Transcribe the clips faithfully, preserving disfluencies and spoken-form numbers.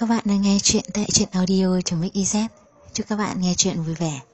các bạn đang nghe chuyện tại truyện audio.mixyz. Chúc các bạn nghe chuyện vui vẻ.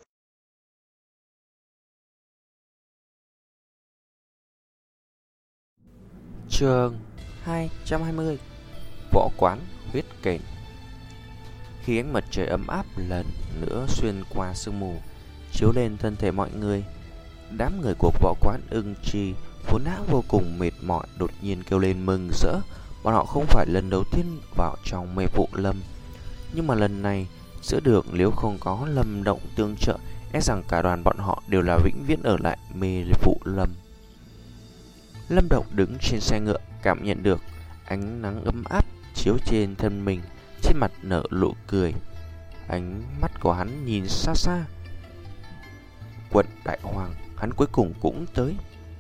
Chương hai trăm hai mươi. Võ quán huyết kền. Khi ánh mặt trời ấm áp lần nữa xuyên qua sương mù chiếu lên thân thể mọi người, đám người của võ quán Ưng Chi vốn đã vô cùng mệt mỏi đột nhiên kêu lên mừng rỡ. Bọn họ không phải lần đầu tiên vào trong mê vụ lâm, nhưng mà lần này giữa đường nếu không có Lâm Động tương trợ, e rằng cả đoàn bọn họ đều là vĩnh viễn ở lại mê vụ lâm. Lâm Động đứng trên xe ngựa, cảm nhận được ánh nắng ấm áp chiếu trên thân mình, trên mặt nở nụ cười. Ánh mắt của hắn nhìn xa xa. Quận Đại Hoàng, hắn cuối cùng cũng tới.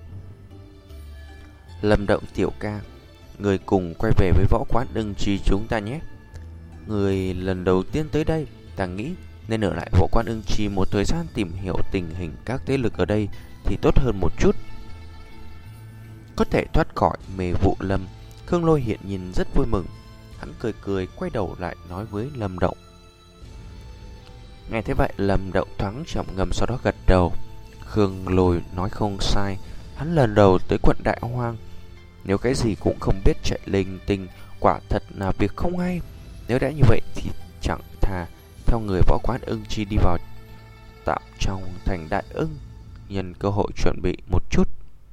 Lâm Động tiểu ca, người cùng quay về với võ quán Ưng Chi chúng ta nhé. Người lần đầu tiên tới đây, ta nghĩ nên ở lại võ quán Ưng Chi một thời gian tìm hiểu tình hình các thế lực ở đây thì tốt hơn một chút. Có thể thoát khỏi mê vụ lâm, Khương Lôi hiện nhìn rất vui mừng. Hắn cười cười quay đầu lại nói với Lâm Động. Nghe thế vậy, Lâm Động thoáng trầm ngâm sau đó gật đầu. Khương Lôi nói không sai, hắn lần đầu tới quận Đại Hoang, nếu cái gì cũng không biết chạy linh tinh, quả thật là việc không hay. Nếu đã như vậy thì chẳng thà theo người võ quán Ưng Chi đi vào tạm trong thành Đại Ưng, nhân cơ hội chuẩn bị một chút.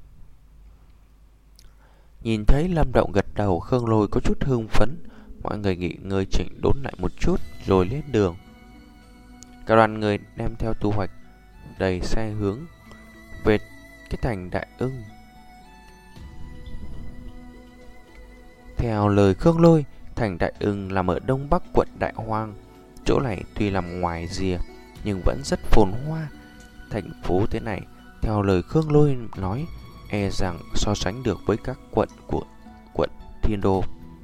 Nhìn thấy Lâm Động gật đầu, Khương Lôi có chút hưng phấn. Mọi người nghỉ ngơi chỉnh đốn lại một chút rồi lên đường. Cả đoàn người đem theo thu hoạch đầy xe hướng về cái thành Đại Ưng. Theo lời Khương Lôi, thành Đại Ưng nằm ở đông bắc quận Đại Hoang. Chỗ này tuy nằm ngoài rìa nhưng vẫn rất phồn hoa. Thành phố thế này, theo lời Khương Lôi nói, e rằng so sánh được với các quận của quận Thiên Đô.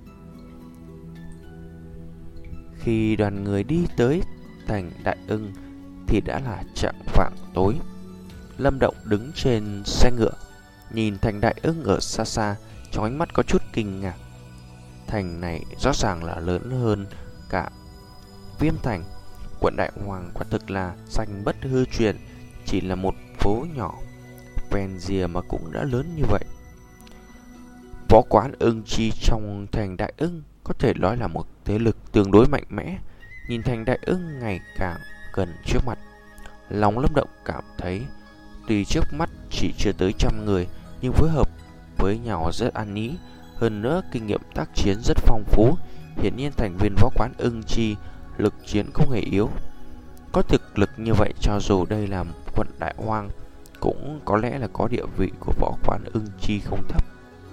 Khi đoàn người đi tới thành Đại Ưng thì đã là chạng vạng tối. Lâm Động đứng trên xe ngựa, nhìn thành Đại Ưng ở xa xa, trong ánh mắt có chút kinh ngạc. Thành này rõ ràng là lớn hơn cả Viêm Thành. Quận Đại Hoàng quả thực là danh bất hư truyền, chỉ là một phố nhỏ ven rìa mà cũng đã lớn như vậy. Võ quán Ưng Chi trong thành Đại Ưng có thể nói là một thế lực tương đối mạnh mẽ. Nhìn thành Đại Ưng ngày càng gần trước mặt, lòng Lâm Động cảm thấy tuy trước mắt chỉ chưa tới trăm người nhưng phối hợp với nhau rất ăn ý. Hơn nữa kinh nghiệm tác chiến rất phong phú. Hiển nhiên thành viên võ quán Ưng Chi lực chiến không hề yếu. Có thực lực như vậy, cho dù đây là quận Đại Hoang cũng có lẽ là có địa vị của võ quán Ưng Chi không thấp.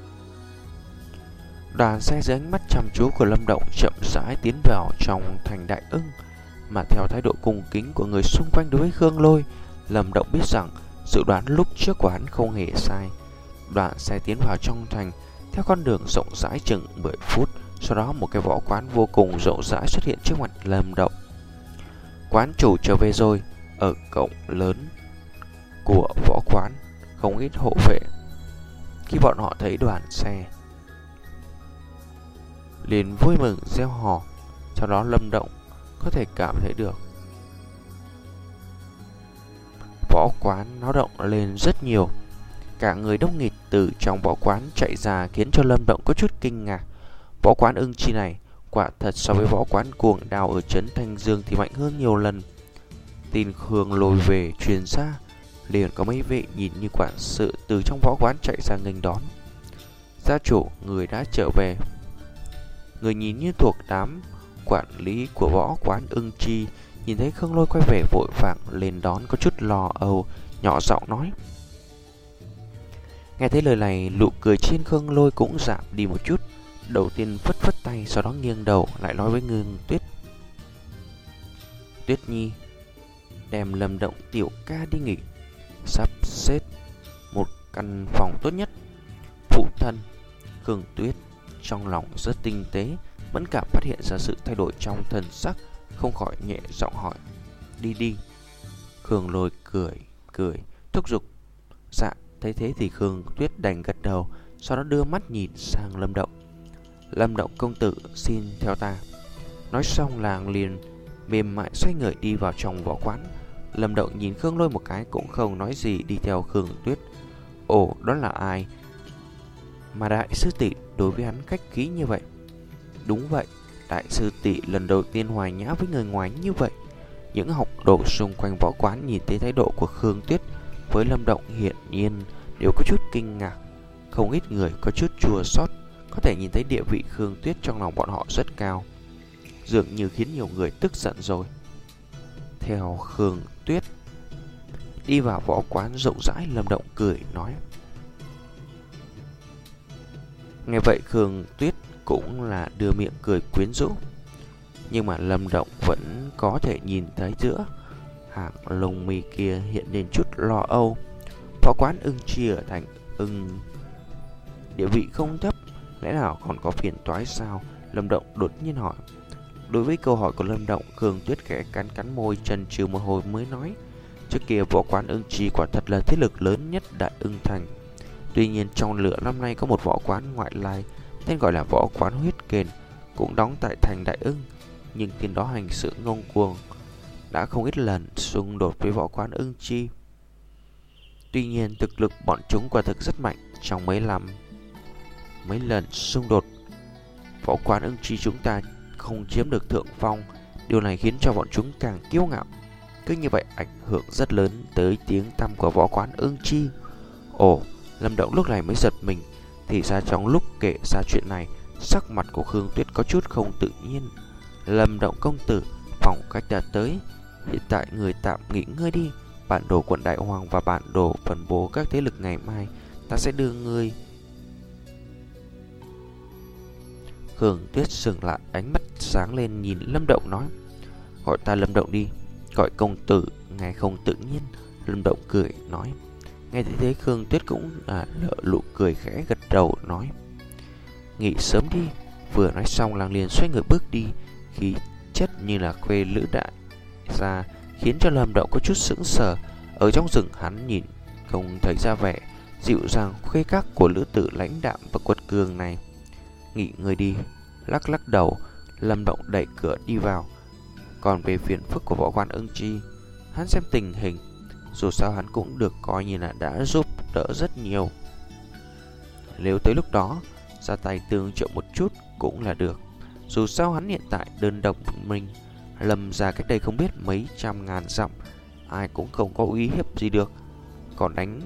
Đoàn xe dưới ánh mắt chăm chú của Lâm Động chậm rãi tiến vào trong thành Đại Ưng. Mà theo thái độ cung kính của người xung quanh đối với Khương Lôi, Lâm Động biết rằng dự đoán lúc trước của hắn không hề sai. Đoàn xe tiến vào trong thành theo con đường rộng rãi chừng mười phút. Sau đó một cái võ quán vô cùng rộng rãi xuất hiện trước mặt Lâm Động. Quán chủ trở về rồi. Ở cổng lớn của võ quán không ít hộ vệ. Khi bọn họ thấy đoàn xe liền vui mừng reo hò. Sau đó Lâm Động có thể cảm thấy được võ quán náo động lên rất nhiều. Cả người đông nghịt từ trong võ quán chạy ra khiến cho Lâm Động có chút kinh ngạc. Võ quán Ưng Chi này quả thật so với võ quán Cuồng Đao ở trấn Thanh Dương thì mạnh hơn nhiều lần. Tin Khương Lôi về truyền ra, liền có mấy vị nhìn như quản sự từ trong võ quán chạy ra nghênh đón. Gia chủ, người đã trở về. Người nhìn như thuộc đám quản lý của võ quán Ưng Chi, nhìn thấy Khương Lôi quay về vội vàng lên đón, có chút lo âu, nhỏ giọng nói. Nghe thấy lời này, nụ cười trên Khương Lôi cũng giảm đi một chút. Đầu tiên phất phất tay, sau đó nghiêng đầu lại nói với Ngưng Tuyết. Tuyết Nhi, đem Lâm Động tiểu ca đi nghỉ, sắp xếp một căn phòng tốt nhất. Phụ thân Khương Tuyết trong lòng rất tinh tế, mẫn cảm phát hiện ra sự thay đổi trong thần sắc, không khỏi nhẹ giọng hỏi. Đi đi. Khương Lôi cười cười thúc giục. Dạ. Thấy thế thì Khương Tuyết đành gật đầu, sau đó đưa mắt nhìn sang Lâm Động. Lâm Động công tử, xin theo ta. Nói xong làng liền mềm mại xoay người đi vào trong võ quán. Lâm Động nhìn Khương Lôi một cái cũng không nói gì, đi theo Khương Tuyết. Ồ, đó là ai mà đại sư tỷ đối với hắn khách khí như vậy? Đúng vậy, đại sư tỷ lần đầu tiên hòa nhã với người ngoài như vậy. Những học đồ xung quanh võ quán nhìn thấy thái độ của Khương Tuyết với Lâm Động hiển nhiên đều có chút kinh ngạc. Không ít người có chút chua xót, có thể nhìn thấy địa vị Khương Tuyết trong lòng bọn họ rất cao, dường như khiến nhiều người tức giận rồi. Theo Khương Tuyết đi vào võ quán rộng rãi, Lâm Động cười nói. Nghe vậy Khương Tuyết cũng là đưa miệng cười quyến rũ, nhưng mà Lâm Động vẫn có thể nhìn thấy giữa hàng lông mi kia hiện lên chút lo âu. Võ quán Ưng Chi ở thành Ưng địa vị không thấp, lẽ nào còn có phiền toái sao? Lâm Động đột nhiên hỏi. Đối với câu hỏi của Lâm Động, Khương Tuyết khẽ cắn cắn môi, chần chừ một hồi mới nói. Trước kia võ quán Ưng Chi quả thật là thế lực lớn nhất Đại Ưng Thành. Tuy nhiên trong lửa năm nay có một võ quán ngoại lai tên gọi là võ quán Huyết Kền, cũng đóng tại thành Đại Ưng, nhưng tên đó hành sự ngông cuồng, đã không ít lần xung đột với võ quán Ưng Chi. Tuy nhiên thực lực bọn chúng quả thực rất mạnh. Trong mấy năm mấy lần xung đột, võ quán Ưng Chi chúng ta không chiếm được thượng phong. Điều này khiến cho bọn chúng càng kiêu ngạo, cứ như vậy ảnh hưởng rất lớn tới tiếng tăm của võ quán Ưng Chi. Ồ, Lâm Động lúc này mới giật mình. Thì ra trong lúc kể ra chuyện này, sắc mặt của Khương Tuyết có chút không tự nhiên. Lâm Động công tử, phòng khách đã tới, hiện tại người tạm nghỉ ngơi đi. Bản đồ quận Đại Hoàng và bản đồ phân bố các thế lực ngày mai ta sẽ đưa ngươi. Khương Tuyết sừng lại, ánh mắt sáng lên nhìn Lâm Động nói. Gọi ta Lâm Động đi, gọi công tử nghe không tự nhiên. Lâm Động cười nói. Nghe thấy thế Khương Tuyết cũng là nở nụ cười khẽ gật đầu nói. Nghỉ sớm đi. Vừa nói xong làng liền xoay người bước đi, khí chất như là khuê lữ đại gia, khiến cho Lâm Động có chút sững sờ. Ở trong rừng hắn nhìn không thấy ra vẻ dịu dàng khuê các của lữ tử lãnh đạm và quật cường này. Nghỉ người đi. Lắc lắc đầu, Lâm Động đẩy cửa đi vào. Còn về phiền phức của võ quan Ưng Chi, hắn xem tình hình, dù sao hắn cũng được coi như là đã giúp đỡ rất nhiều. Nếu tới lúc đó ra tay tương trợ một chút cũng là được. Dù sao hắn hiện tại đơn độc mình, Lâm ra cách đây không biết mấy trăm ngàn dặm, ai cũng không có uy hiếp gì được. Còn đánh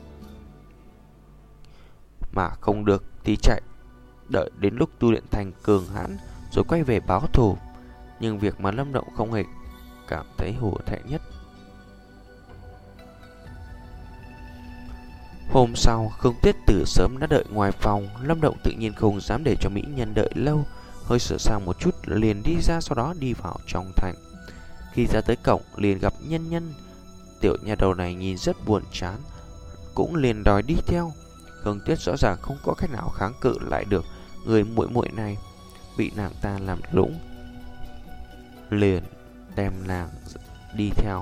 mà không được thì chạy, đợi đến lúc tu luyện thành cường hãn rồi quay về báo thù. Nhưng việc mà Lâm Động không hề cảm thấy hổ thẹn nhất. Hôm sau, Khương Tuyết từ sớm đã đợi ngoài phòng. Lâm Động tự nhiên không dám để cho mỹ nhân đợi lâu, hơi sửa sang một chút liền đi ra, sau đó đi vào trong thành. Khi ra tới cổng liền gặp Nhân Nhân. Tiểu nhà đầu này nhìn rất buồn chán, cũng liền đòi đi theo. Khương Tuyết rõ ràng không có cách nào kháng cự lại được người muội muội này, bị nàng ta làm lũng, liền đem nàng đi theo.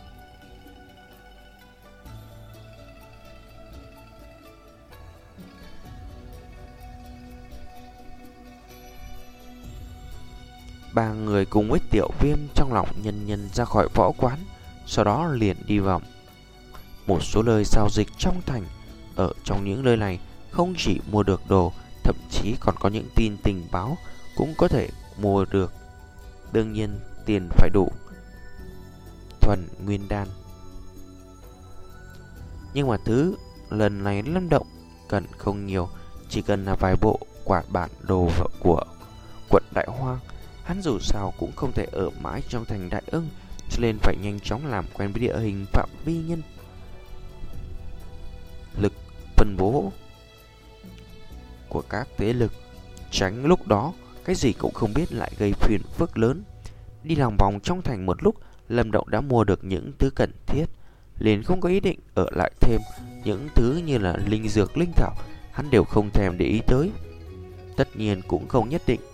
Ba người cùng với Tiểu Viêm trong lòng Nhân Nhân ra khỏi võ quán, sau đó liền đi vào một số nơi giao dịch trong thành. Ở trong những nơi này không chỉ mua được đồ, thậm chí còn có những tin tình báo cũng có thể mua được. Đương nhiên tiền phải đủ. Thuần nguyên đan. Nhưng mà thứ lần này Lâm Động cần không nhiều, chỉ cần là vài bộ quạt bản đồ của quận Đại Hoang. Hắn dù sao cũng không thể ở mãi trong thành Đại Ưng, cho nên phải nhanh chóng làm quen với địa hình, phạm vi nhân lực, phân bố của các thế lực, tránh lúc đó cái gì cũng không biết lại gây phiền phức lớn. Đi lòng vòng trong thành một lúc, Lâm Động đã mua được những thứ cần thiết, liền không có ý định ở lại thêm. Những thứ như là linh dược, linh thảo hắn đều không thèm để ý tới. Tất nhiên cũng không nhất định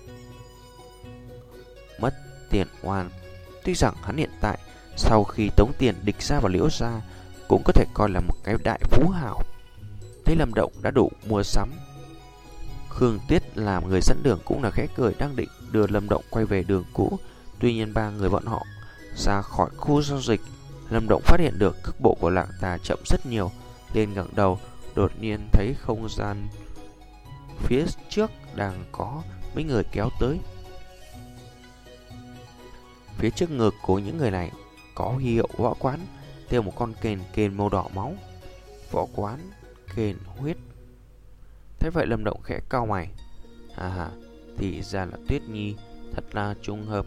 mất tiền oan. Tuy rằng hắn hiện tại sau khi tống tiền địch ra và Liễu ra cũng có thể coi là một cái đại phú hào. Thấy Lâm Động đã đủ mua sắm, Khương Tuyết làm người dẫn đường cũng là khẽ cười, đang định đưa Lâm Động quay về đường cũ. Tuy nhiên ba người bọn họ ra khỏi khu giao dịch, Lâm Động phát hiện được cước bộ của Lạng Tà chậm rất nhiều. Lên ngẩng đầu, đột nhiên thấy không gian phía trước đang có mấy người kéo tới. Phía trước ngực của những người này có huy hiệu võ quán, theo một con kền kền màu đỏ máu. Võ quán kền huyết. Thế vậy Lâm Động khẽ cau mày. À hà, thì ra là Tuyết Nhi, thật là trùng hợp.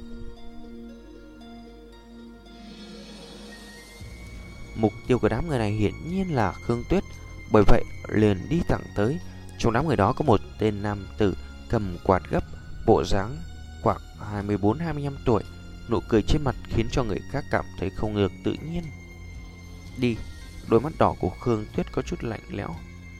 Mục tiêu của đám người này hiển nhiên là Khương Tuyết, bởi vậy liền đi thẳng tới. Trong đám người đó có một tên nam tử cầm quạt gấp, bộ dáng khoảng hai mươi bốn hai mươi lăm tuổi. Nụ cười trên mặt khiến cho người khác cảm thấy không được tự nhiên. Đi. Đôi mắt đỏ của Khương Tuyết có chút lạnh lẽo.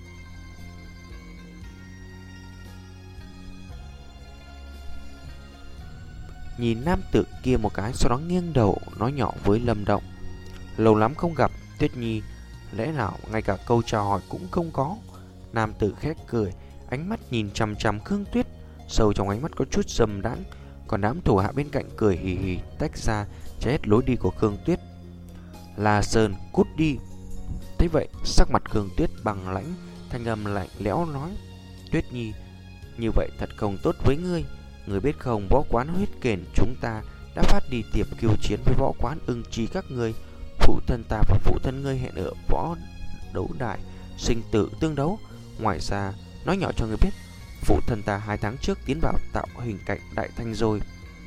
Nhìn nam tử kia một cái, sau đó nghiêng đầu nói nhỏ với Lâm Động. Lâu lắm không gặp, Tuyết Nhi, lẽ nào ngay cả câu chào hỏi cũng không có? Nam tử khét cười, ánh mắt nhìn chằm chằm Khương Tuyết, sâu trong ánh mắt có chút dâm đãng. Còn đám thủ hạ bên cạnh cười hì hì tách ra, che hết lối đi của Khương Tuyết. La Sơn, cút đi. Thế vậy, sắc mặt Khương Tuyết bằng lãnh, thanh âm lạnh lẽo nói. Tuyết Nhi, như vậy thật không tốt với ngươi. Ngươi biết không, võ quán huyết kền chúng ta đã phát đi tiệp kiêu chiến với võ quán ưng chi các ngươi. Phụ thân ta và phụ thân ngươi hẹn ở võ đấu đài, sinh tử tương đấu. Ngoài ra, nói nhỏ cho ngươi biết, phụ thân ta hai tháng trước tiến vào tạo hình cảnh đại thanh rồi.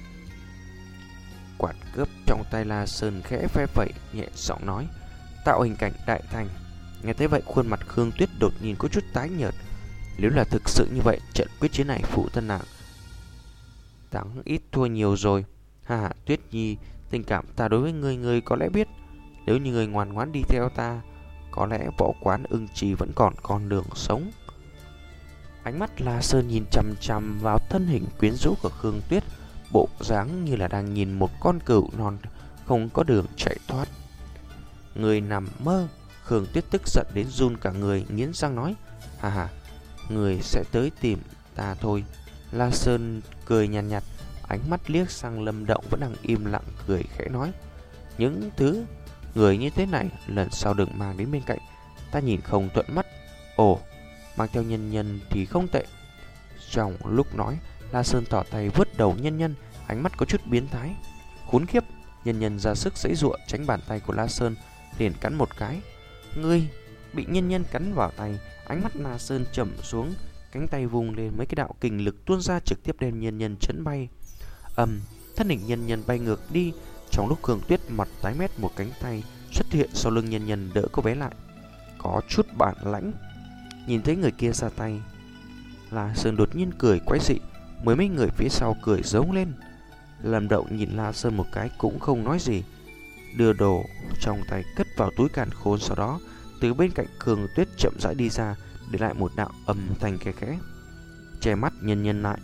Quạt cướp trong tay La Sơn khẽ phe phẩy, nhẹ giọng nói. Tạo hình cảnh đại thanh. Nghe thấy vậy, khuôn mặt Khương Tuyết đột nhiên có chút tái nhợt. Nếu là thực sự như vậy, trận quyết chiến này phụ thân nàng thắng ít thua nhiều rồi. Ha, Tuyết Nhi, tình cảm ta đối với ngươi ngươi có lẽ biết. Nếu như ngươi ngoan ngoãn đi theo ta, có lẽ võ quán ưng trì vẫn còn con đường sống. Ánh mắt La Sơn nhìn chằm chằm vào thân hình quyến rũ của Khương Tuyết, bộ dáng như là đang nhìn một con cừu non không có đường chạy thoát. Người nằm mơ. Khương Tuyết tức giận đến run cả người, nghiến răng nói. Hà hà, người sẽ tới tìm ta thôi. La Sơn cười nhàn nhạt, nhạt, ánh mắt liếc sang Lâm Động vẫn đang im lặng, cười khẽ nói. Những thứ người như thế này lần sau đừng mang đến bên cạnh, ta nhìn không thuận mắt. Ồ, mang theo Nhân Nhân thì không tệ. Trong lúc nói, La Sơn tỏ tay vứt đầu Nhân Nhân, ánh mắt có chút biến thái. Khốn kiếp. Nhân Nhân ra sức giãy giụa tránh bàn tay của La Sơn, liền cắn một cái. Ngươi bị Nhân Nhân cắn vào tay. Ánh mắt La Sơn trầm xuống, cánh tay vung lên, mấy cái đạo kình lực tuôn ra trực tiếp đem Nhân Nhân chấn bay. Ầm, um, thân hình Nhân Nhân bay ngược đi. Trong lúc Khương Tuyết mặt tái mét, một cánh tay xuất hiện sau lưng Nhân Nhân đỡ cô bé lại. Có chút bản lãnh. Nhìn thấy người kia ra tay, La Sơn đột nhiên cười quái dị, mới mấy người phía sau cười giống lên. Lâm Động nhìn La Sơn một cái cũng không nói gì, đưa đồ trong tay cất vào túi càn khôn. Sau đó từ bên cạnh Khương Tuyết chậm rãi đi ra, để lại một đạo âm thanh khe khẽ, che mắt Nhân Nhân lại.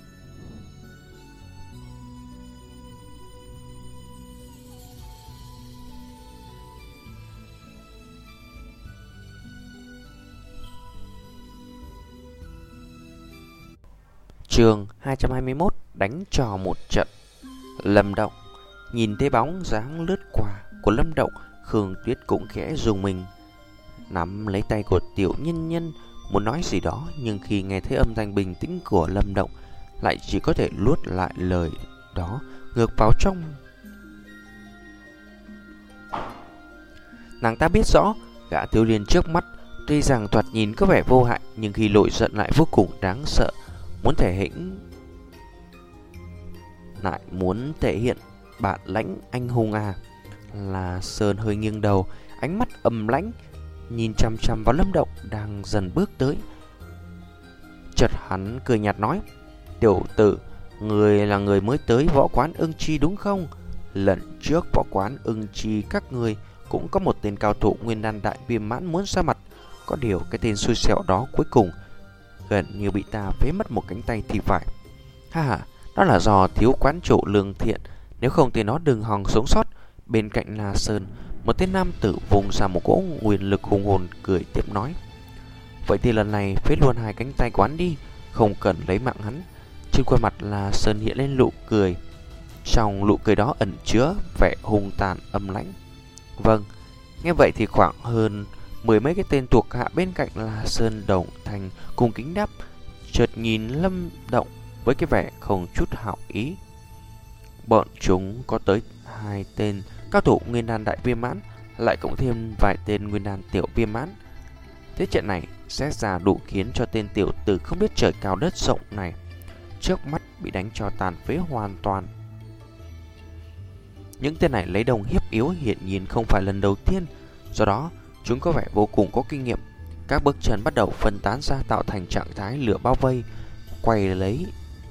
Chương hai trăm hai mươi mốt, đánh trò một trận. Lâm Động nhìn thấy bóng dáng lướt qua của Lâm Động, Khương Tuyết cũng khẽ rùng mình, nắm lấy tay của tiểu Nhân Nhân muốn nói gì đó, nhưng khi nghe thấy âm thanh bình tĩnh của Lâm Động, lại chỉ có thể nuốt lại lời đó ngược vào trong. Nàng ta biết rõ gã thiếu niên trước mắt tuy rằng thoạt nhìn có vẻ vô hại, nhưng khi nổi giận lại vô cùng đáng sợ. Muốn thể hiện lại muốn thể hiện bản lãnh anh hùng à. La Sơn hơi nghiêng đầu, ánh mắt âm lãnh nhìn chăm chăm vào Lâm Động đang dần bước tới. Chợt hắn cười nhạt nói. Tiểu tử, người là người mới tới võ quán ưng chi đúng không? Lần trước võ quán ưng chi các người cũng có một tên cao thủ nguyên đan đại viêm mãn muốn ra mặt. Có điều cái tên xui xẻo đó cuối cùng gần như bị ta phế mất một cánh tay thì phải. Ha ha, đó là do thiếu quán chủ lương thiện, nếu không thì nó đừng hòng sống sót. Bên cạnh La Sơn, một tên nam tử vùng ra một cỗ nguyên lực hùng hồn, cười tiếp nói. Vậy thì lần này phế luôn hai cánh tay quán đi, không cần lấy mạng hắn. Trên khuôn mặt La Sơn hiện lên nụ cười. Trong nụ cười đó ẩn chứa vẻ hung tàn âm lãnh. Vâng, nghe vậy thì khoảng hơn mười mấy cái tên thuộc hạ bên cạnh La Sơn đồng thanh cùng kính đáp, chợt nhìn Lâm Động với cái vẻ không chút hảo ý. Bọn chúng có tới hai tên cao thủ nguyên đan đại viêm mãn, lại cộng thêm vài tên nguyên đan tiểu viêm mãn. Thế trận này xét ra đủ khiến cho tên tiểu tử không biết trời cao đất rộng này trước mắt bị đánh cho tàn phế hoàn toàn. Những tên này lấy đồng hiếp yếu hiện nhiên không phải lần đầu tiên, do đó chúng có vẻ vô cùng có kinh nghiệm. Các bước chân bắt đầu phân tán ra tạo thành trạng thái lửa bao vây, quay lấy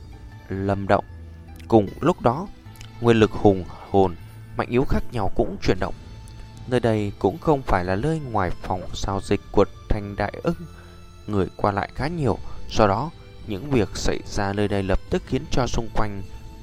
Lâm Động. Cùng lúc đó, nguyên lực hùng hồn mạnh yếu khác nhau cũng chuyển động. Nơi đây cũng không phải là nơi ngoài phòng giao dịch của thành Đại Ưng, người qua lại khá nhiều, do đó những việc xảy ra nơi đây lập tức khiến cho xung quanh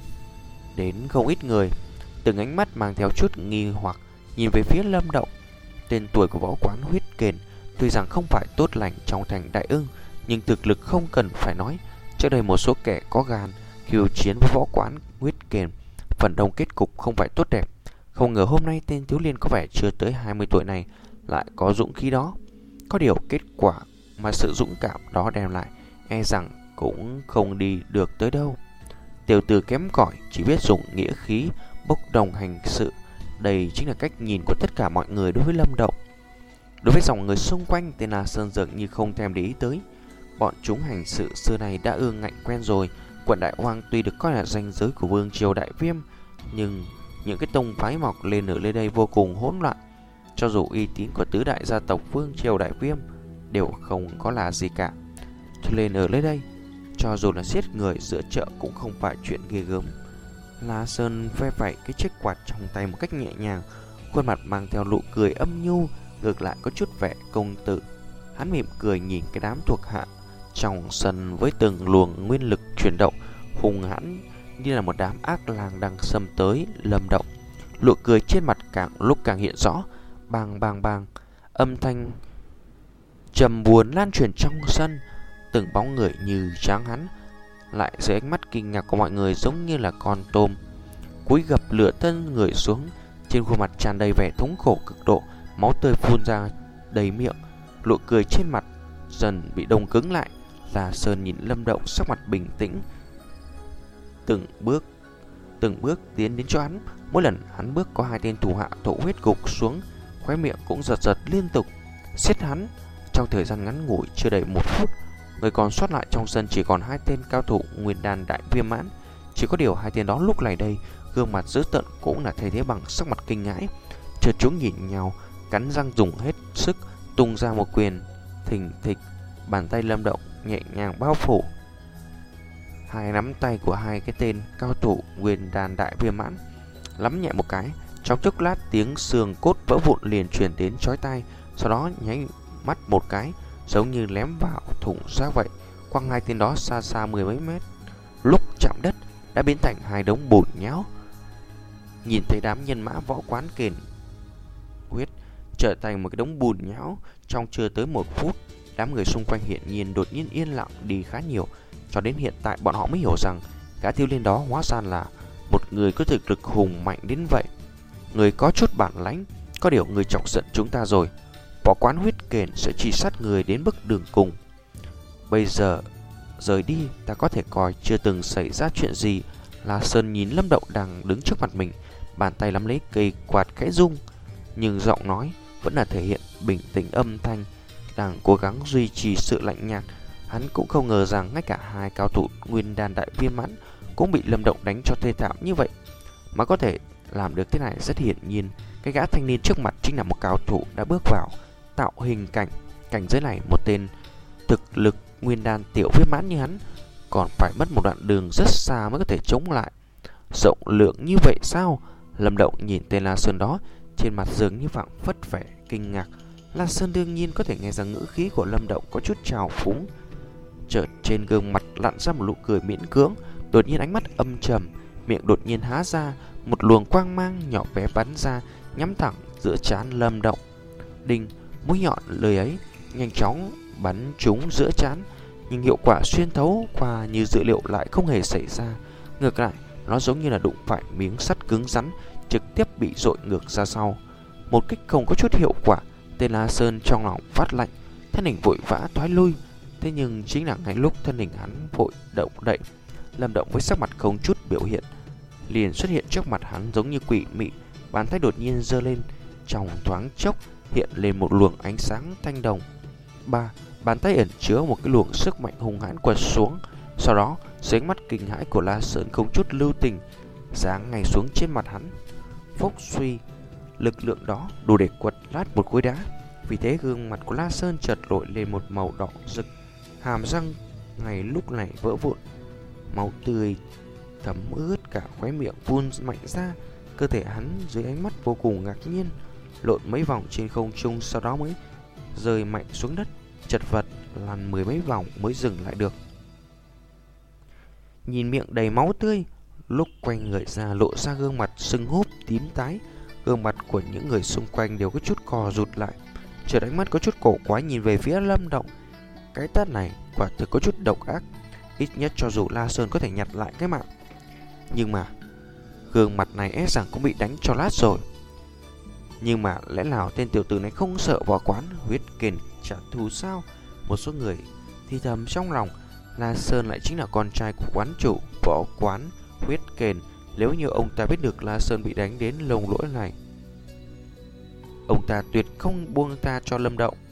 đến không ít người. Từng ánh mắt mang theo chút nghi hoặc nhìn về phía Lâm Động. Tên tuổi của võ quán Huyết Kền tuy rằng không phải tốt lành trong thành Đại Ưng, nhưng thực lực không cần phải nói. Trước đây một số kẻ có gan khiêu chiến với võ quán Huyết Kền, phần đông kết cục không phải tốt đẹp. Không ngờ hôm nay tên thiếu niên có vẻ chưa tới hai mươi tuổi này lại có dũng khí đó. Có điều kết quả mà sự dũng cảm đó đem lại e rằng cũng không đi được tới đâu. Tiểu tử kém cỏi chỉ biết dùng nghĩa khí bốc đồng hành sự. Đây chính là cách nhìn của tất cả mọi người đối với Lâm Động. Đối với dòng người xung quanh, tên La Sơn dường như không thèm để ý tới. Bọn chúng hành sự xưa này đã ương ngạnh quen rồi. Quận Đại Hoang tuy được coi là ranh giới của vương triều Đại Viêm, nhưng những cái tông phái mọc lên ở nơi đây vô cùng hỗn loạn. Cho dù uy tín của tứ đại gia tộc vương triều Đại Viêm đều không có là gì cả, cho nên ở nơi đây cho dù là giết người giữa chợ cũng không phải chuyện ghê gớm. La Sơn ve vẩy cái chiếc quạt trong tay một cách nhẹ nhàng, khuôn mặt mang theo nụ cười âm nhu, ngược lại có chút vẻ công tử. Hắn mỉm cười nhìn cái đám thuộc hạ trong sân với từng luồng nguyên lực chuyển động hùng hãn như là một đám ác lang đang xâm tới Lâm Động. Nụ cười trên mặt càng lúc càng hiện rõ, bang bang bang, âm thanh trầm buồn lan truyền trong sân. Từng bóng người như tráng hắn lại dưới ánh mắt kinh ngạc của mọi người giống như là con tôm cúi gập lửa thân người xuống, trên khuôn mặt tràn đầy vẻ thống khổ cực độ, máu tươi phun ra đầy miệng. Nụ cười trên mặt dần bị đông cứng lại. La Sơn nhìn Lâm Động sắc mặt bình tĩnh, từng bước từng bước tiến đến cho hắn. Mỗi lần hắn bước có hai tên thủ hạ thổ huyết gục xuống, khóe miệng cũng giật giật liên tục. Siết hắn trong thời gian ngắn ngủi chưa đầy một phút, người còn sót lại trong sân chỉ còn hai tên cao thủ nguyên đan đại viêm mãn. Chỉ có điều hai tên đó lúc này đây gương mặt dữ tợn cũng là thay thế bằng sắc mặt kinh hãi. Chợt chúng nhìn nhau, cắn răng dùng hết sức tung ra một quyền. Thình thịch, bàn tay Lâm Động nhẹ nhàng bao phủ hai nắm tay của hai cái tên cao thủ nguyên đan đại viêm mãn. Lắm nhẹ một cái, trong chốc lát tiếng xương cốt vỡ vụn liền truyền đến chói tai. Sau đó nháy mắt một cái, giống như lém vào thùng rác vậy, quăng hai tên đó xa xa mười mấy mét. Lúc chạm đất đã biến thành hai đống bùn nhão. Nhìn thấy đám nhân mã võ quán Kền Huyết trở thành một cái đống bùn nhão trong chưa tới một phút, đám người xung quanh hiện nhiên đột nhiên yên lặng đi khá nhiều. Cho đến hiện tại bọn họ mới hiểu rằng gã thiếu niên đó hóa ra là một người có thực lực hùng mạnh đến vậy, người có chút bản lãnh. Có điều người chọc giận chúng ta rồi, võ quán Huyết Kền sẽ truy sát người đến bước đường cùng. Bây giờ rời đi, ta có thể coi chưa từng xảy ra chuyện gì. La Sơn nhìn Lâm Động đang đứng trước mặt mình, bàn tay nắm lấy cây quạt khẽ rung, nhưng giọng nói vẫn là thể hiện bình tĩnh, âm thanh đang cố gắng duy trì sự lạnh nhạt. Hắn cũng không ngờ rằng ngay cả hai cao thủ nguyên đan đại viêm mãn cũng bị Lâm Động đánh cho thê thảm như vậy. Mà có thể làm được thế này rất hiển nhiên, cái gã thanh niên trước mặt chính là một cao thủ đã bước vào tạo hình cảnh cảnh giới này. Một tên thực lực nguyên đan tiểu viêm mãn như hắn còn phải mất một đoạn đường rất xa mới có thể chống lại. Rộng lượng như vậy sao? Lâm Động nhìn tên La Sơn đó, trên mặt dường như phảng phất vẻ kinh ngạc. La Sơn đương nhiên có thể nghe ra ngữ khí của Lâm Động có chút trào phúng. Chợt trên gương mặt lặn ra một nụ cười miễn cưỡng, đột nhiên ánh mắt âm trầm, miệng đột nhiên há ra, một luồng quang mang nhỏ bé bắn ra, nhắm thẳng giữa trán Lâm Động. Đinh, mũi nhọn lời ấy nhanh chóng bắn trúng giữa trán, Nhưng hiệu quả xuyên thấu qua như dự liệu lại không hề xảy ra. Ngược lại, nó giống như là đụng phải miếng sắt cứng rắn, trực tiếp bị dội ngược ra sau. Một kích không có chút hiệu quả. Tên La Sơn trong lòng phát lạnh, thân hình vội vã thoái lui. Thế nhưng chính là ngay lúc thân hình hắn vội động đậy, Lâm Động với sắc mặt không chút biểu hiện liền xuất hiện trước mặt hắn giống như quỷ mị. Bàn tay đột nhiên giơ lên, trong thoáng chốc hiện lên một luồng ánh sáng thanh đồng. Ba, bàn tay ẩn chứa một cái luồng sức mạnh hùng hãn quật xuống. Sau đó, dưới ánh mắt kinh hãi của La Sơn không chút lưu tình giáng ngay xuống trên mặt hắn. Phốc suy, lực lượng đó đủ để quật lát một khối đá. Vì thế gương mặt của La Sơn chợt nổi lên một màu đỏ rực, hàm răng ngay lúc này vỡ vụn, máu tươi thấm ướt cả khóe miệng phun mạnh ra. Cơ thể hắn dưới ánh mắt vô cùng ngạc nhiên lộn mấy vòng trên không trung, sau đó mới rơi mạnh xuống đất, chật vật lăn mười mấy vòng mới dừng lại được. Nhìn miệng đầy máu tươi, lúc quay người ra lộ ra gương mặt sưng húp tím tái. Gương mặt của những người xung quanh đều có chút co rụt lại, chợt ánh mắt có chút cổ quái nhìn về phía Lâm Động. Cái tát này quả thực có chút độc ác, ít nhất cho dù La Sơn có thể nhặt lại cái mạng, nhưng mà gương mặt này e rằng cũng bị đánh cho lát rồi. Nhưng mà lẽ nào tên tiểu tử này không sợ võ quán huyết kền trả thù sao? Một số người thì thầm trong lòng, La Sơn lại chính là con trai của quán chủ võ quán huyết kền. Nếu như ông ta biết được La Sơn bị đánh đến lồng lỗi này, ông ta tuyệt không buông ta cho Lâm Động.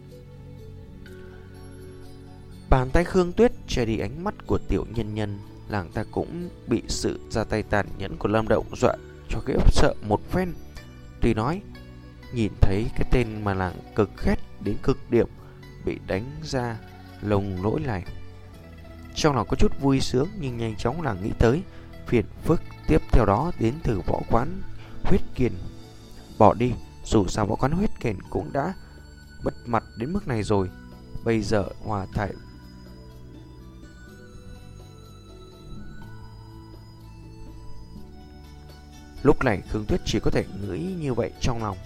Bàn tay Khương Tuyết che đi ánh mắt của tiểu nhân nhân, làng ta cũng bị sự ra tay tàn nhẫn của Lâm Động dọa cho cái ấp sợ một phen. Tuy nói nhìn thấy cái tên mà làng cực ghét đến cực điểm bị đánh ra lồng lỗi này, trong lòng có chút vui sướng, nhưng nhanh chóng là nghĩ tới phiền phức tiếp theo đó đến từ võ quán huyết kiền. Bỏ đi, dù sao võ quán huyết kiền cũng đã mất mặt đến mức này rồi, bây giờ hòa thải. Lúc này Khương Tuyết chỉ có thể nghĩ như vậy trong lòng.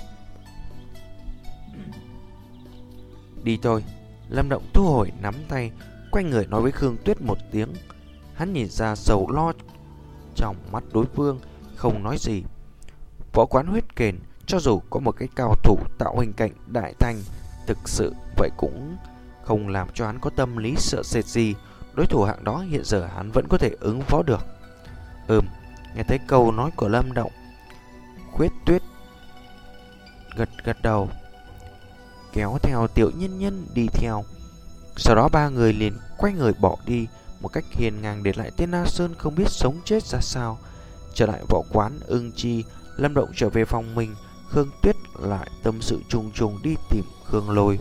Đi thôi. Lâm Động thu hồi nắm tay, quay người nói với Khương Tuyết một tiếng. Hắn nhìn ra sầu lo trong mắt đối phương, không nói gì. Võ quán huyết kền cho dù có một cái cao thủ tạo hình cảnh đại thành, thực sự vậy cũng không làm cho hắn có tâm lý sợ sệt gì. Đối thủ hạng đó hiện giờ hắn vẫn có thể ứng phó được. Ừm. Nghe thấy câu nói của Lâm Động, Khuyết Tuyết gật gật đầu, kéo theo tiểu nhân nhân đi theo. Sau đó ba người liền quay người bỏ đi một cách hiền ngang, để lại tên La Sơn không biết sống chết ra sao. Trở lại võ quán Ưng Chi, Lâm Động trở về phòng mình. Khương Tuyết lại tâm sự trùng trùng đi tìm Khương Lôi.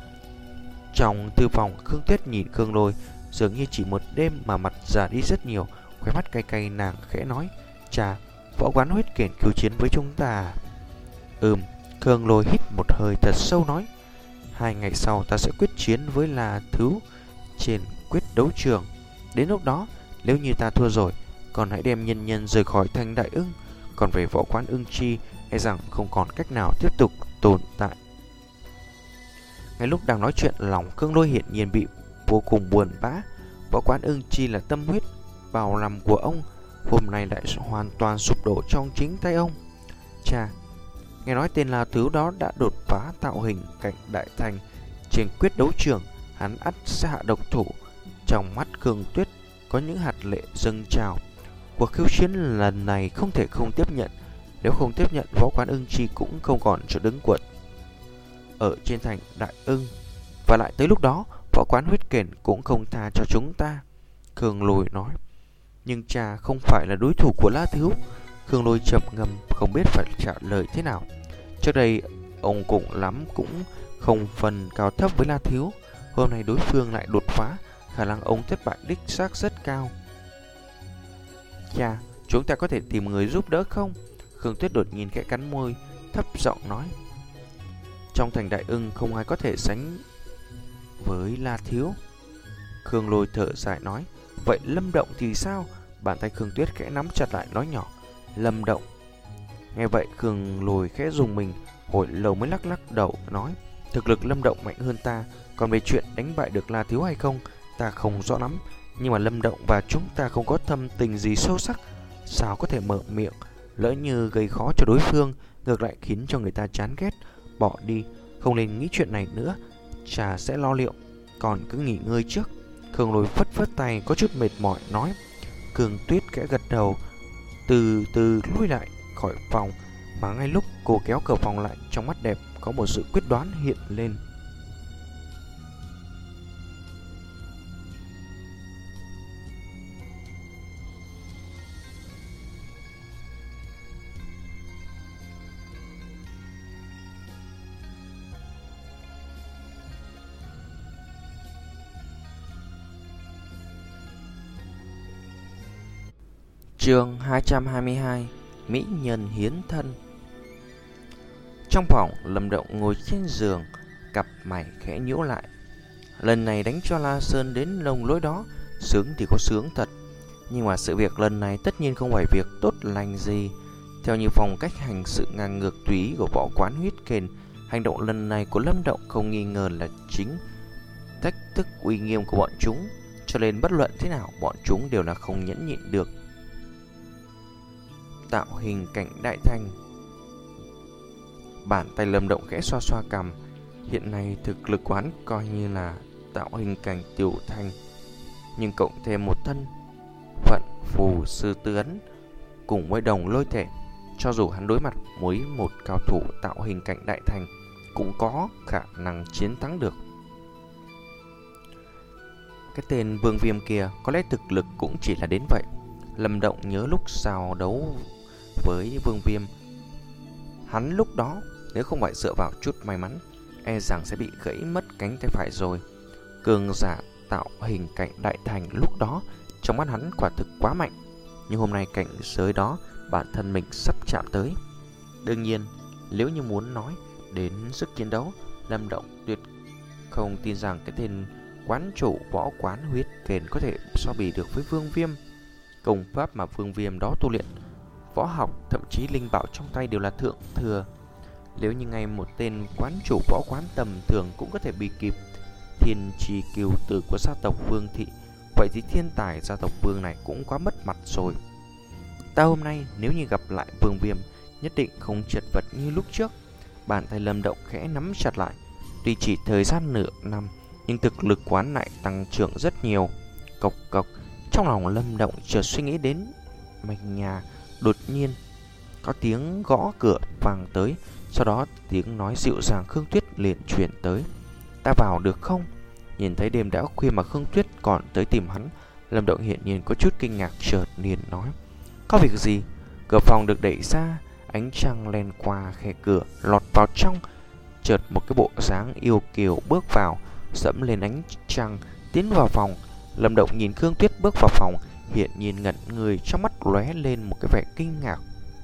Trong thư phòng, Khương Tuyết nhìn Khương Lôi dường như chỉ một đêm mà mặt già đi rất nhiều. Khóe mắt cay cay, nàng khẽ nói, chà, võ quán huyết kiền cứu chiến với chúng ta. Ừm. Khương Lôi hít một hơi thật sâu nói, hai ngày sau ta sẽ quyết chiến với La Thứu trên quyết đấu trường. Đến lúc đó, nếu như ta thua rồi, còn hãy đem nhân nhân rời khỏi thành Đại Ưng. Còn về võ quán Ưng Chi, e rằng không còn cách nào tiếp tục tồn tại. Ngay lúc đang nói chuyện, lòng Khương Lôi hiển nhiên bị vô cùng buồn bã. Võ quán Ưng Chi là tâm huyết vào lòng của ông, hôm nay lại hoàn toàn sụp đổ trong chính tay ông. Chà, nghe nói tên La Thứu đó đã đột phá tạo hình cảnh đại thành trên quyết đấu trường, hắn ắt sẽ hạ độc thủ. Trong mắt Khương Tuyết có những hạt lệ dâng trào. Cuộc khiêu chiến lần này không thể không tiếp nhận. Nếu không tiếp nhận, võ quán Ưng Chi cũng không còn chỗ đứng quật ở trên thành Đại Ưng. Và lại tới lúc đó, võ quán huyết kền cũng không tha cho chúng ta. Khương Lôi nói. Nhưng cha không phải là đối thủ của La Thứu. Khương Lôi chậm ngâm, không biết phải trả lời thế nào. Trước đây ông cũng lắm cũng không phần cao thấp với La Thứu. Hôm nay đối phương lại đột phá, khả năng ông thất bại đích xác rất cao. Cha, chúng ta có thể tìm người giúp đỡ không? Khương Tuyết đột nhiên khẽ cắn môi, thấp giọng nói. Trong thành Đại Ưng không ai có thể sánh với La Thứu. Khương Lôi thở dài nói. Vậy Lâm Động thì sao? Bàn tay Khương Tuyết khẽ nắm chặt lại nói nhỏ. Lâm Động. Nghe vậy Khương Lôi khẽ dùng mình, hồi lâu mới lắc lắc đầu nói. Thực lực Lâm Động mạnh hơn ta, còn về chuyện đánh bại được La Thứu hay không, ta không rõ lắm, nhưng mà Lâm Động và chúng ta không có thâm tình gì sâu sắc, sao có thể mở miệng, lỡ như gây khó cho đối phương, ngược lại khiến cho người ta chán ghét, bỏ đi. Không nên nghĩ chuyện này nữa, cha sẽ lo liệu, còn cứ nghỉ ngơi trước. Khương Lôi phất phất tay có chút mệt mỏi nói. Cường Tuyết kẽ gật đầu, từ từ lui lại khỏi phòng, mà ngay lúc cô kéo cửa phòng lại, trong mắt đẹp có một sự quyết đoán hiện lên. Chương hai trăm hai mươi hai, Mỹ nhân hiến thân. Trong phòng, Lâm Động ngồi trên giường, cặp mày khẽ nhíu lại. Lần này đánh cho La Sơn đến lông lối đó, sướng thì có sướng thật, nhưng mà sự việc lần này tất nhiên không phải việc tốt lành gì. Theo như phong cách hành sự ngang ngược tùy ý của võ quán huyết kền, hành động lần này của Lâm Động không nghi ngờ là chính thách thức uy nghiêm của bọn chúng, cho nên bất luận thế nào bọn chúng đều là không nhẫn nhịn được. Tạo hình cảnh đại thành. Bàn tay Lâm Động khẽ xoa xoa cằm. Hiện nay thực lực quán coi như là tạo hình cảnh tiểu thành, nhưng cộng thêm một thân phận phù sư tư ấn cùng với đồng lôi thể, cho dù hắn đối mặt với một cao thủ tạo hình cảnh đại thành cũng có khả năng chiến thắng được. Cái tên Vương Viêm kia có lẽ thực lực cũng chỉ là đến vậy. Lâm Động nhớ lúc giao đấu với Vương Viêm, hắn lúc đó nếu không phải dựa vào chút may mắn, e rằng sẽ bị gãy mất cánh tay phải rồi. Cường giả tạo hình cảnh đại thành lúc đó trong mắt hắn quả thực quá mạnh, nhưng hôm nay cảnh giới đó bản thân mình sắp chạm tới. Đương nhiên, nếu như muốn nói đến sức chiến đấu, Lâm Động tuyệt không tin rằng cái tên quán chủ võ quán huyết kền có thể so bì được với Vương Viêm. Công pháp mà Vương Viêm đó tu luyện, võ học, thậm chí linh bảo trong tay đều là thượng thừa. Nếu như ngay một tên quán chủ võ quán tầm thường cũng có thể bị kịp thiên trì kiều tử của gia tộc Vương thị, vậy thì thiên tài gia tộc Vương này cũng quá mất mặt rồi. Ta hôm nay nếu như gặp lại Vương Viêm, nhất định không chật vật như lúc trước. Bàn tay Lâm Động khẽ nắm chặt lại. Tuy chỉ thời gian nửa năm, nhưng thực lực quán lại tăng trưởng rất nhiều. Cộc cộc, trong lòng Lâm Động chợt suy nghĩ đến mạch nhà. Đột nhiên có tiếng gõ cửa vang tới, sau đó tiếng nói dịu dàng Khương Tuyết liền truyền tới. Ta vào được không? Nhìn thấy đêm đã khuya mà Khương Tuyết còn tới tìm hắn, Lâm Động hiện nhiên có chút kinh ngạc, chợt liền nói: có việc gì? Cửa phòng được đẩy ra, ánh trăng len qua khe cửa lọt vào trong. Chợt một cái bộ dáng yêu kiều bước vào, dẫm lên ánh trăng tiến vào phòng. Lâm Động nhìn Khương Tuyết bước vào phòng, hiện nhiên ngẩn người, trong mắt lóe lên một cái vẻ kinh ngạc.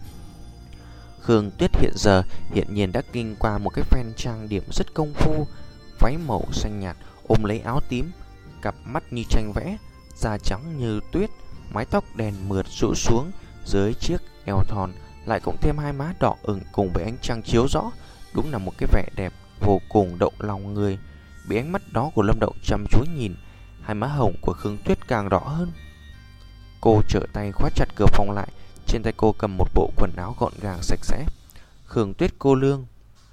Khương Tuyết hiện giờ hiện nhiên đã kinh qua một cái phen trang điểm rất công phu, váy màu xanh nhạt ôm lấy áo tím, cặp mắt như tranh vẽ, da trắng như tuyết, mái tóc đen mượt rũ xuống dưới chiếc eo thon, lại cộng thêm hai má đỏ ửng cùng với ánh trăng chiếu rõ, đúng là một cái vẻ đẹp vô cùng động lòng người. Bị ánh mắt đó của Lâm Động chăm chú nhìn, hai má hồng của Khương Tuyết càng đỏ hơn. Cô trở tay khóa chặt cửa phòng lại, trên tay cô cầm một bộ quần áo gọn gàng sạch sẽ. Khương Tuyết cô lương.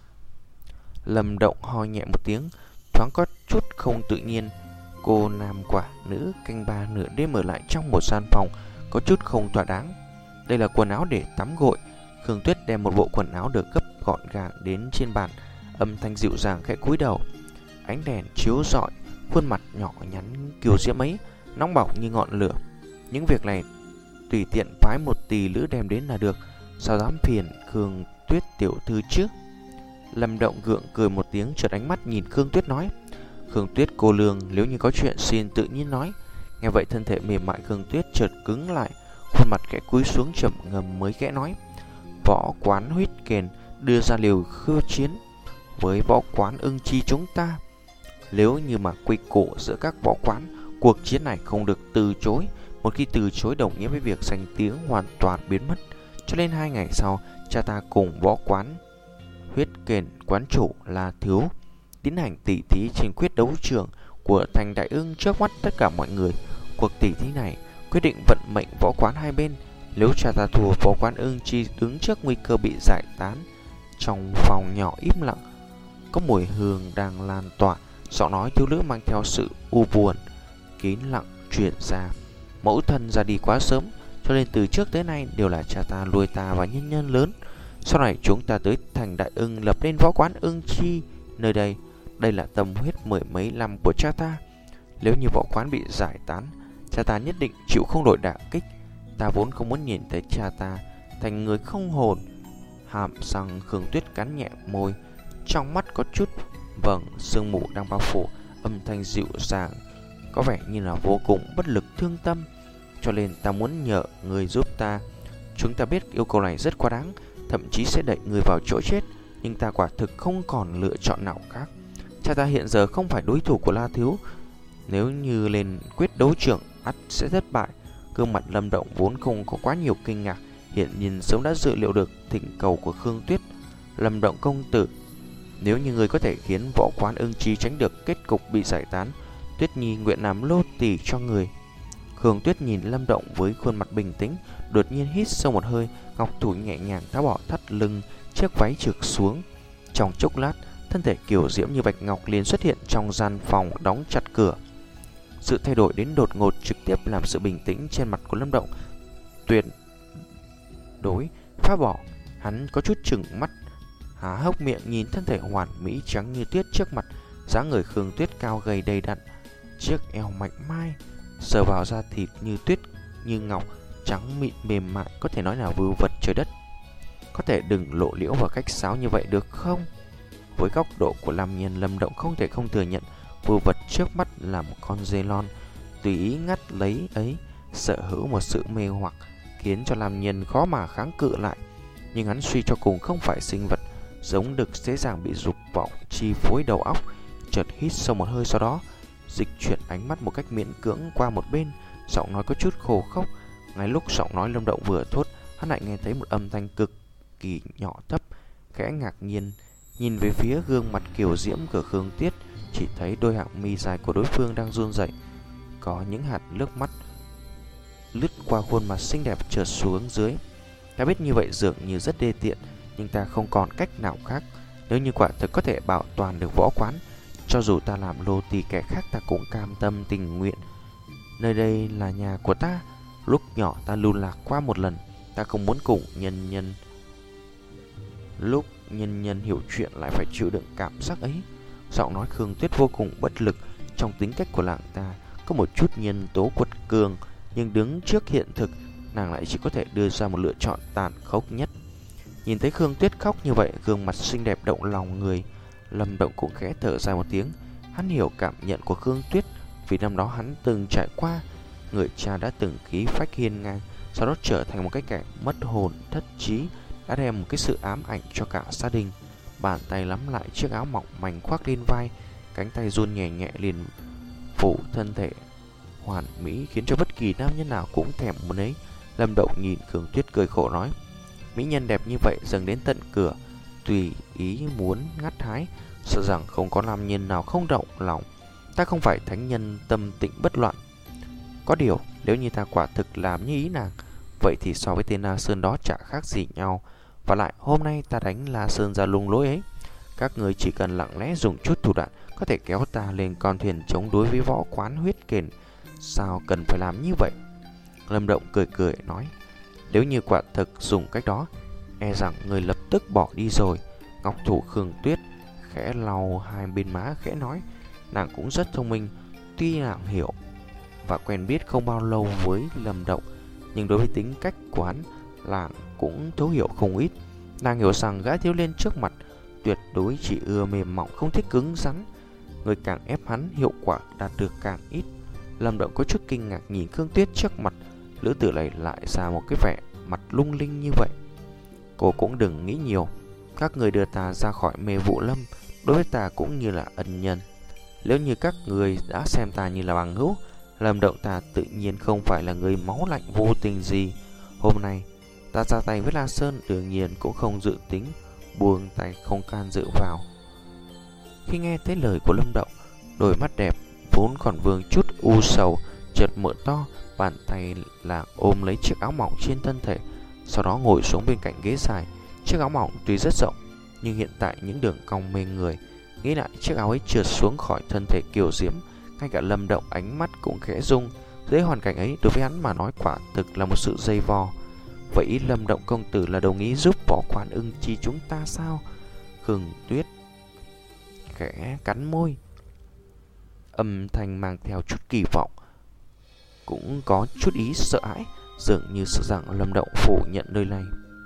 Lâm Động ho nhẹ một tiếng, thoáng có chút không tự nhiên. Cô nam quả nữ canh ba nửa đêm ở lại trong một gian phòng có chút không thỏa đáng. Đây là quần áo để tắm gội. Khương Tuyết đem một bộ quần áo được gấp gọn gàng đến trên bàn, âm thanh dịu dàng khẽ cúi đầu. Ánh đèn chiếu rọi khuôn mặt nhỏ nhắn kiều diễm ấy, nóng bỏng như ngọn lửa. Những việc này tùy tiện phái một tỳ lữ đem đến là được, sao dám phiền Khương Tuyết tiểu thư chứ? Lâm Động gượng cười một tiếng, chợt ánh mắt nhìn Khương Tuyết nói: Khương Tuyết cô lương, nếu như có chuyện xin tự nhiên nói. Nghe vậy thân thể mềm mại Khương Tuyết chợt cứng lại, khuôn mặt khẽ cúi xuống trầm ngâm mới khẽ nói: võ quán huyết kền đưa ra liều khiêu chiến với võ quán ưng chi chúng ta. Nếu như mà quy củ giữa các võ quán, cuộc chiến này không được từ chối. Một khi từ chối đồng nghĩa với việc danh tiếng hoàn toàn biến mất. Cho nên hai ngày sau, cha ta cùng võ quán huyết kền quán chủ là Thiếu tiến hành tỉ thí trên quyết đấu trường, của Thành Đại Ưng trước mắt tất cả mọi người. Cuộc tỷ thí này quyết định vận mệnh võ quán hai bên. Nếu cha ta thua, võ quán Ưng Chi đứng trước nguy cơ bị giải tán. Trong phòng nhỏ im lặng, có mùi hương đang lan tỏa, giọng nói thiếu nữ mang theo sự u buồn kín lặng truyền ra. Mẫu thân ra đi quá sớm, cho nên từ trước tới nay đều là cha ta nuôi ta và nhân nhân lớn. Sau này chúng ta tới Thành Đại Ưng lập nên võ quán Ưng Chi nơi đây. Đây là tâm huyết mười mấy năm của cha ta. Nếu như võ quán bị giải tán, cha ta nhất định chịu không nổi đả kích. Ta vốn không muốn nhìn thấy cha ta thành người không hồn. Hàm răng Khương Tuyết cắn nhẹ môi, trong mắt có chút vầng sương mù đang bao phủ, âm thanh dịu dàng, có vẻ như là vô cùng bất lực thương tâm. Cho nên ta muốn nhờ người giúp ta. Chúng ta biết yêu cầu này rất quá đáng, thậm chí sẽ đẩy người vào chỗ chết, nhưng ta quả thực không còn lựa chọn nào khác. Cha ta hiện giờ không phải đối thủ của La Thiếu. Nếu như lên quyết đấu trường, ắt sẽ thất bại. Gương mặt Lâm Động vốn không có quá nhiều kinh ngạc, hiện nhiên sớm đã dự liệu được thỉnh cầu của Khương Tuyết. Lâm Động công tử, nếu như người có thể khiến võ quán Ưng Chi tránh được kết cục bị giải tán, Tuyết Nhi nguyện làm lô tỳ cho người. Khương Tuyết nhìn Lâm Động với khuôn mặt bình tĩnh, đột nhiên hít sâu một hơi, ngọc thủ nhẹ nhàng tháo bỏ thắt lưng chiếc váy trượt xuống. Trong chốc lát, thân thể kiều diễm như bạch ngọc liền xuất hiện trong gian phòng đóng chặt cửa. Sự thay đổi đến đột ngột trực tiếp làm sự bình tĩnh trên mặt của Lâm Động tuyệt đối phá bỏ. Hắn có chút chừng mắt, há hốc miệng nhìn thân thể hoàn mỹ trắng như tuyết trước mặt. Dáng người Khương Tuyết cao gầy đầy đặn, chiếc eo mảnh mai, sờ vào da thịt như tuyết như ngọc, trắng mịn mềm mại, có thể nói là vưu vật trời đất. Có thể đừng lộ liễu và khách sáo như vậy được không? Với góc độ của Lam Nhân, Lâm Động không thể không thừa nhận vưu vật trước mắt là một con dê lon tùy ý ngắt lấy ấy, sở hữu một sự mê hoặc khiến cho Lam Nhân khó mà kháng cự lại. Nhưng hắn suy cho cùng không phải sinh vật giống đực dễ dàng bị dục vọng chi phối đầu óc. Chợt hít sâu một hơi, sau đó dịch chuyển ánh mắt một cách miễn cưỡng qua một bên, giọng nói có chút khô khốc. Ngay lúc giọng nói Lâm Động vừa thốt, hắn lại nghe thấy một âm thanh cực kỳ nhỏ thấp, khẽ ngạc nhiên nhìn về phía gương mặt kiều diễm của Khương Tuyết, chỉ thấy đôi hàng mi dài của đối phương đang run rẩy, có những hạt nước mắt lướt qua khuôn mặt xinh đẹp trượt xuống dưới. Ta biết như vậy dường như rất đê tiện, nhưng ta không còn cách nào khác. Nếu như quả thực có thể bảo toàn được võ quán, cho dù ta làm lô tỳ kẻ khác ta cũng cam tâm tình nguyện. Nơi đây là nhà của ta. Lúc nhỏ ta lưu lạc qua một lần, ta không muốn cùng nhân nhân lúc nhân nhân hiểu chuyện lại phải chịu đựng cảm giác ấy. Giọng nói Khương Tuyết vô cùng bất lực. Trong tính cách của nàng ta có một chút nhân tố quật cường, nhưng đứng trước hiện thực, nàng lại chỉ có thể đưa ra một lựa chọn tàn khốc nhất. Nhìn thấy Khương Tuyết khóc như vậy, gương mặt xinh đẹp động lòng người, Lâm Động cũng khẽ thở dài một tiếng. Hắn hiểu cảm nhận của Khương Tuyết, vì năm đó hắn từng trải qua. Người cha đã từng khí phách hiên ngang, sau đó trở thành một cái kẻ mất hồn thất trí, đã đem một cái sự ám ảnh cho cả gia đình. Bàn tay nắm lại chiếc áo mỏng manh khoác lên vai, cánh tay run nhẹ nhẹ liền phủ thân thể hoàn mỹ, khiến cho bất kỳ nam nhân nào cũng thèm muốn ấy. Lâm Động nhìn Khương Tuyết cười khổ nói: mỹ nhân đẹp như vậy dâng đến tận cửa, tùy ý muốn ngắt hái, sợ rằng không có nam nhân nào không động lòng. Ta không phải thánh nhân tâm tịnh bất loạn. Có điều nếu như ta quả thực làm như ý nàng, vậy thì so với tên La Sơn đó chả khác gì nhau. Và lại hôm nay ta đánh La Sơn ra lung lối ấy, các người chỉ cần lặng lẽ dùng chút thủ đoạn có thể kéo ta lên con thuyền chống đối với võ quán huyết kền. Sao cần phải làm như vậy? Lâm Động cười cười nói: nếu như quả thực dùng cách đó, e rằng người lập tức bỏ đi rồi. Ngọc thủ Khương Tuyết khẽ lau hai bên má, khẽ nói: nàng cũng rất thông minh. Tuy nàng hiểu và quen biết không bao lâu với Lâm Động, nhưng đối với tính cách của hắn, nàng cũng thấu hiểu không ít. Nàng hiểu rằng gã thiếu niên trước mặt tuyệt đối chỉ ưa mềm mỏng, không thích cứng rắn. Người càng ép hắn, hiệu quả đạt được càng ít. Lâm Động có chút kinh ngạc nhìn Khương Tuyết trước mặt. Lữ tử này lại ra một cái vẻ mặt lung linh như vậy. Cô cũng đừng nghĩ nhiều. Các người đưa ta ra khỏi mê vụ lâm, đối với ta cũng như là ân nhân. Nếu như các người đã xem ta như là bằng hữu, Lâm Động ta tự nhiên không phải là người máu lạnh vô tình gì. Hôm nay ta ra tay với La Sơn, đương nhiên cũng không dự tính buông tay không can dự vào. Khi nghe thấy lời của Lâm Động, đôi mắt đẹp vốn còn vương chút u sầu chợt mở to, bàn tay là ôm lấy chiếc áo mỏng trên thân thể, sau đó ngồi xuống bên cạnh ghế dài. Chiếc áo mỏng tuy rất rộng, nhưng hiện tại những đường cong mê người. Nghĩ lại chiếc áo ấy trượt xuống khỏi thân thể kiều diễm, ngay cả Lâm Động ánh mắt cũng khẽ rung. Dưới hoàn cảnh ấy, đối với hắn mà nói quả thực là một sự dây vò. Vậy Lâm Động công tử là đồng ý giúp Võ Quán Ưng Chi chúng ta sao? Khương Tuyết khẽ cắn môi, âm thanh mang theo chút kỳ vọng, cũng có chút ý sợ hãi, dường như sợ rằng Lâm Động phủ nhận nơi này.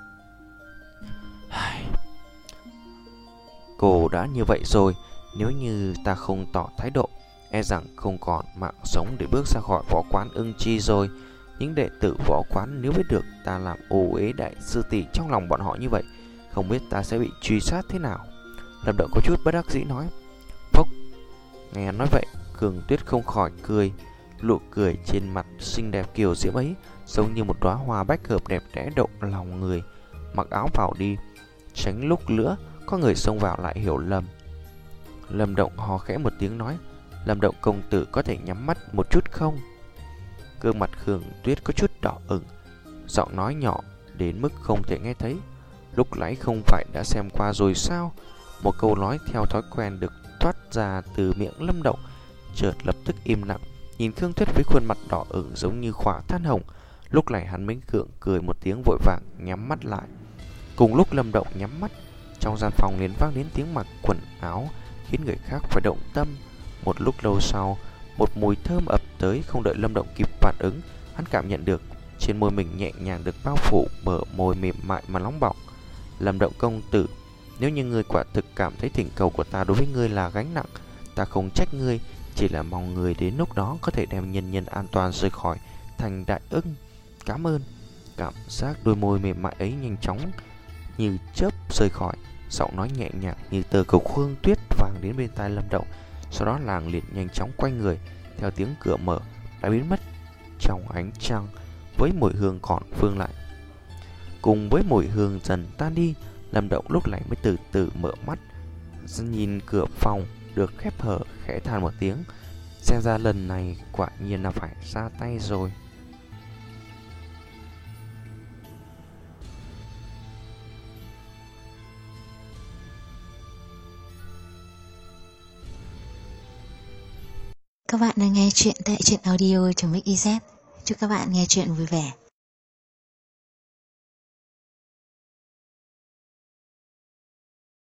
Cô đã như vậy rồi, nếu như ta không tỏ thái độ, e rằng không còn mạng sống để bước ra khỏi Võ Quán Ưng Chi rồi. Những đệ tử Võ Quán nếu biết được ta làm ô uế đại sư tỷ trong lòng bọn họ như vậy, không biết ta sẽ bị truy sát thế nào. Lâm Động có chút bất đắc dĩ nói. Phốc. Nghe nói vậy, Khương Tuyết không khỏi cười. Nụ cười trên mặt xinh đẹp kiều diễm ấy giống như một đóa hoa bách hợp đẹp đẽ động lòng người. Mặc áo vào đi, tránh lúc nữa có người xông vào lại hiểu lầm. Lâm Động hò khẽ một tiếng nói. Lâm Động công tử có thể nhắm mắt một chút không? Gương mặt Khương Tuyết có chút đỏ ửng, giọng nói nhỏ đến mức không thể nghe thấy. Lúc nãy không phải đã xem qua rồi sao? Một câu nói theo thói quen được thoát ra từ miệng Lâm Động, chợt lập tức im lặng, nhìn Khương Tuyết với khuôn mặt đỏ ửng giống như khỏa than hồng. Lúc này hắn mới gượng cười một tiếng vội vàng nhắm mắt lại. Cùng lúc Lâm Động nhắm mắt, trong gian phòng liền vang đến tiếng mặc quần áo khiến người khác phải động tâm. Một lúc lâu sau, một mùi thơm ập tới, không đợi Lâm Động kịp phản ứng, hắn cảm nhận được trên môi mình nhẹ nhàng được bao phủ bởi môi mềm mại mà nóng bỏng. Lâm Động công tử, nếu như ngươi quả thực cảm thấy thỉnh cầu của ta đối với ngươi là gánh nặng, ta không trách ngươi, chỉ là mong ngươi đến lúc đó có thể đem nhân nhân an toàn rời khỏi thành Đại Ưng. Cảm ơn. Cảm giác đôi môi mềm mại ấy nhanh chóng như chớp rời khỏi, giọng nói nhẹ nhàng như tờ cầu Khương Tuyết vang đến bên tai Lâm Động. Sau đó làng liền nhanh chóng quay người, theo tiếng cửa mở đã biến mất trong ánh trăng, với mùi hương còn vương lại. Cùng với mùi hương dần tan đi, Lâm Động lúc này mới từ từ mở mắt, nhìn cửa phòng được khép hở, khẽ than một tiếng. Xem ra lần này quả nhiên là phải ra tay rồi. Các bạn đang nghe chuyện tại truyện audio.mixyz. Chúc các bạn nghe chuyện vui vẻ.